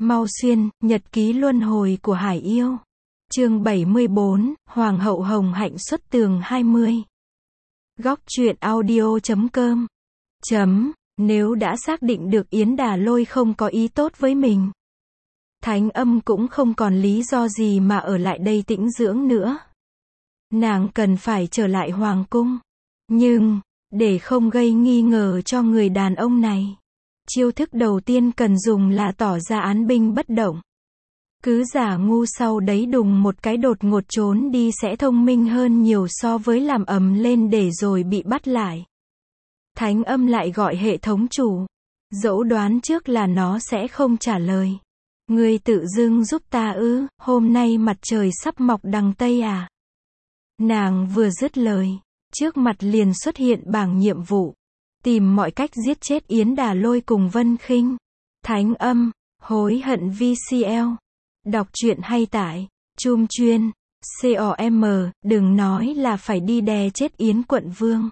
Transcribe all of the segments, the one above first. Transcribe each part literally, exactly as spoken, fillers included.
Mau xuyên, nhật ký luân hồi của Hải Yêu. Chương bảy mươi bốn, Hoàng hậu Hồng Hạnh xuất tường hai mươi. Góc truyện audio chấm com. Chấm, nếu đã xác định được Yến Đà Lôi không có ý tốt với mình, Thánh Âm cũng không còn lý do gì mà ở lại đây tĩnh dưỡng nữa. Nàng cần phải trở lại hoàng cung. Nhưng, để không gây nghi ngờ cho người đàn ông này, chiêu thức đầu tiên cần dùng là tỏ ra án binh bất động. Cứ giả ngu sau đấy đùng một cái đột ngột trốn đi sẽ thông minh hơn nhiều so với làm ầm lên để rồi bị bắt lại. Thánh Âm lại gọi hệ thống chủ. Dẫu đoán trước là nó sẽ không trả lời. Ngươi tự dưng giúp ta ư, hôm nay mặt trời sắp mọc đằng Tây à? Nàng vừa dứt lời, trước mặt liền xuất hiện bảng nhiệm vụ. Tìm mọi cách giết chết Yến Đà Lôi cùng Vân Khinh. Thánh Âm, hối hận vê xê lờ. Đọc truyện hay tải. Chum chuyên. com, đừng nói là phải đi đè chết Yến quận vương.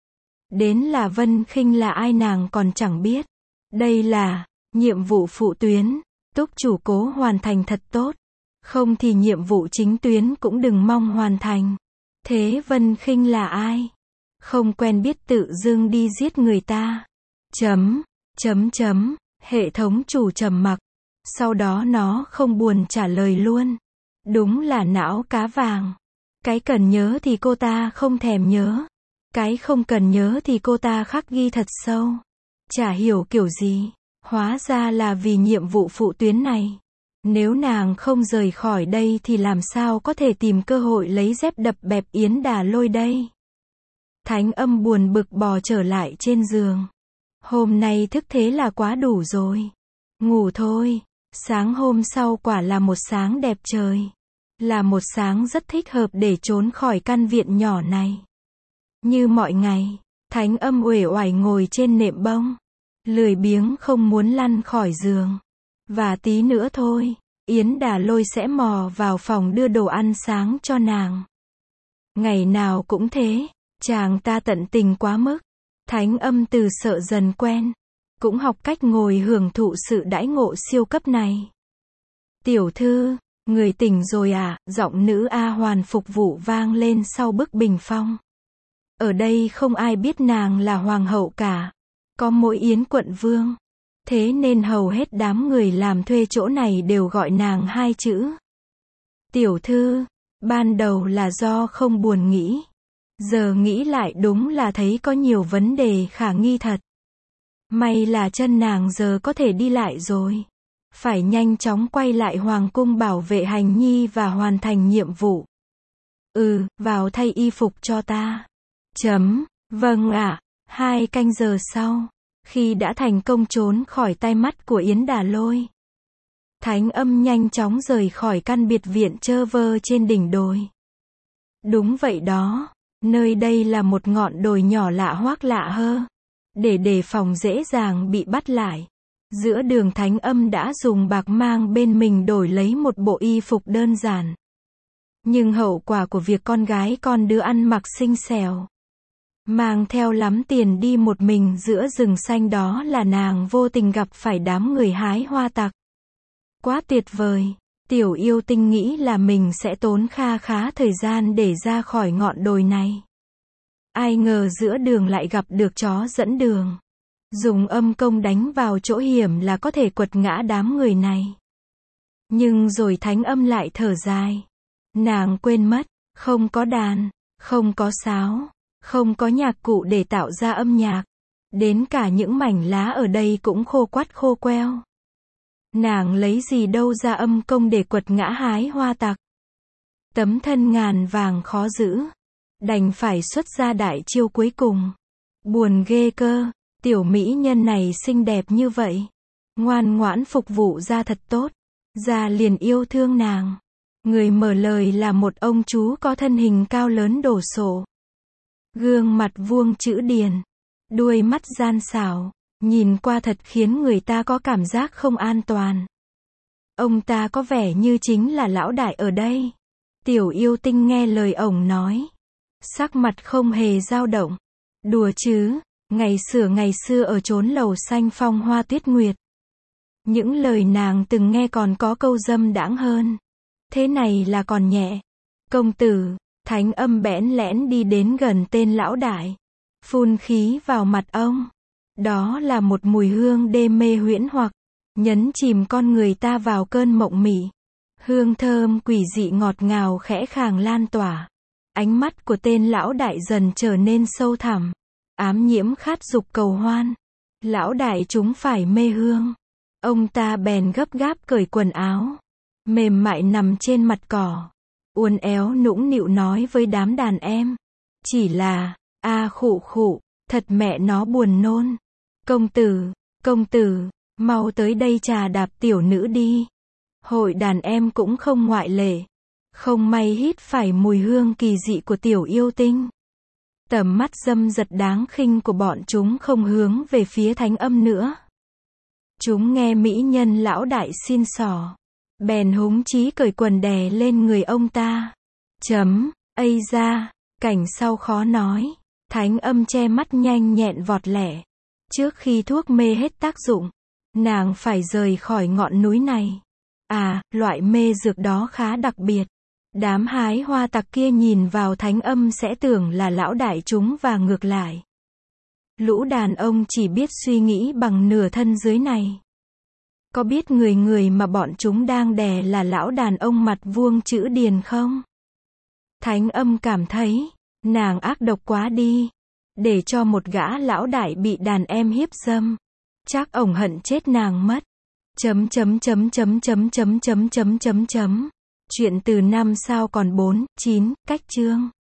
Đến là Vân Khinh là ai nàng còn chẳng biết. Đây là nhiệm vụ phụ tuyến. Túc chủ cố hoàn thành thật tốt. Không thì nhiệm vụ chính tuyến cũng đừng mong hoàn thành. Thế Vân Khinh là ai? Không quen biết tự dưng đi giết người ta. Chấm, chấm chấm, hệ thống chủ trầm mặc. Sau đó nó không buồn trả lời luôn. Đúng là não cá vàng. Cái cần nhớ thì cô ta không thèm nhớ. Cái không cần nhớ thì cô ta khắc ghi thật sâu. Chả hiểu kiểu gì. Hóa ra là vì nhiệm vụ phụ tuyến này. Nếu nàng không rời khỏi đây thì làm sao có thể tìm cơ hội lấy dép đập bẹp Yến Đà Lôi đây. Thánh Âm buồn bực bò trở lại trên giường. Hôm nay thức thế là quá đủ rồi. Ngủ thôi. Sáng hôm sau quả là một sáng đẹp trời. Là một sáng rất thích hợp để trốn khỏi căn viện nhỏ này. Như mọi ngày, Thánh Âm uể oải ngồi trên nệm bông. Lười biếng không muốn lăn khỏi giường. Và tí nữa thôi, Yến Đà Lôi sẽ mò vào phòng đưa đồ ăn sáng cho nàng. Ngày nào cũng thế, chàng ta tận tình quá mức. Thánh Âm từ sợ dần quen, cũng học cách ngồi hưởng thụ sự đãi ngộ siêu cấp này. Tiểu thư, người tỉnh rồi à? Giọng nữ A Hoàn phục vụ vang lên sau bức bình phong. Ở đây không ai biết nàng là hoàng hậu cả. Có mỗi Yến quận vương. Thế nên hầu hết đám người làm thuê chỗ này đều gọi nàng hai chữ. Tiểu thư, ban đầu là do không buồn nghĩ. Giờ nghĩ lại đúng là thấy có nhiều vấn đề khả nghi thật. May là chân nàng giờ có thể đi lại rồi. Phải nhanh chóng quay lại hoàng cung bảo vệ hành nhi và hoàn thành nhiệm vụ. Ừ, vào thay y phục cho ta. Chấm, vâng ạ. Hai canh giờ sau, khi đã thành công trốn khỏi tai mắt của Yến Đà Lôi, Thánh Âm nhanh chóng rời khỏi căn biệt viện trơ vơ trên đỉnh đồi. Đúng vậy đó, nơi đây là một ngọn đồi nhỏ lạ hoắc lạ hơ. Để đề phòng dễ dàng bị bắt lại, giữa đường Thánh Âm đã dùng bạc mang bên mình đổi lấy một bộ y phục đơn giản. Nhưng hậu quả của việc con gái con đứa ăn mặc xinh xẻo, mang theo lắm tiền đi một mình giữa rừng xanh đó là nàng vô tình gặp phải đám người hái hoa tặc. Quá tuyệt vời, tiểu yêu tinh nghĩ là mình sẽ tốn kha khá thời gian để ra khỏi ngọn đồi này. Ai ngờ giữa đường lại gặp được chó dẫn đường. Dùng âm công đánh vào chỗ hiểm là có thể quật ngã đám người này. Nhưng rồi Thánh Âm lại thở dài. Nàng quên mất, không có đàn, không có sáo, không có nhạc cụ để tạo ra âm nhạc. Đến cả những mảnh lá ở đây cũng khô quắt khô queo. Nàng lấy gì đâu ra âm công để quật ngã hái hoa tặc. Tấm thân ngàn vàng khó giữ. Đành phải xuất ra đại chiêu cuối cùng. Buồn ghê cơ, tiểu mỹ nhân này xinh đẹp như vậy. Ngoan ngoãn phục vụ ra thật tốt. Ra liền yêu thương nàng. Người mở lời là một ông chú có thân hình cao lớn đổ sộ. Gương mặt vuông chữ điền. Đuôi mắt gian xảo. Nhìn qua thật khiến người ta có cảm giác không an toàn. Ông ta có vẻ như chính là lão đại ở đây. Tiểu yêu tinh nghe lời ổng nói. Sắc mặt không hề dao động. Đùa chứ, ngày xưa ngày xưa ở chốn lầu xanh phong hoa tuyết nguyệt. Những lời nàng từng nghe còn có câu dâm đãng hơn. Thế này là còn nhẹ. Công tử, Thánh Âm bẽn lẽn đi đến gần tên lão đại. Phun khí vào mặt ông. Đó là một mùi hương đê mê huyễn hoặc, nhấn chìm con người ta vào cơn mộng mị. Hương thơm quỷ dị ngọt ngào khẽ khàng lan tỏa. Ánh mắt của tên lão đại dần trở nên sâu thẳm, ám nhiễm khát dục cầu hoan. Lão đại chúng phải mê hương. Ông ta bèn gấp gáp cởi quần áo, mềm mại nằm trên mặt cỏ, uốn éo nũng nịu nói với đám đàn em. Chỉ là, a khụ khụ, thật mẹ nó buồn nôn. Công tử, công tử, mau tới đây trà đạp tiểu nữ đi. Hội đàn em cũng không ngoại lệ. Không may hít phải mùi hương kỳ dị của tiểu yêu tinh. Tầm mắt dâm dật đáng khinh của bọn chúng không hướng về phía Thánh Âm nữa. Chúng nghe mỹ nhân lão đại xin xỏ, bèn húng chí cởi quần đè lên người ông ta. Chấm, ây da, cảnh sau khó nói. Thánh Âm che mắt nhanh nhẹn vọt lẹ. Trước khi thuốc mê hết tác dụng, nàng phải rời khỏi ngọn núi này. À, loại mê dược đó khá đặc biệt. Đám hái hoa tặc kia nhìn vào Thánh Âm sẽ tưởng là lão đại chúng và ngược lại. Lũ đàn ông chỉ biết suy nghĩ bằng nửa thân dưới này. Có biết người người mà bọn chúng đang đè là lão đàn ông mặt vuông chữ điền không? Thánh Âm cảm thấy, nàng ác độc quá đi. Để cho một gã lão đại bị đàn em hiếp dâm. Chắc ổng hận chết nàng mất. Chấm chấm chấm chấm chấm chấm chấm chấm chấm chấm. Chuyện từ năm sao còn bốn, chín, cách chương.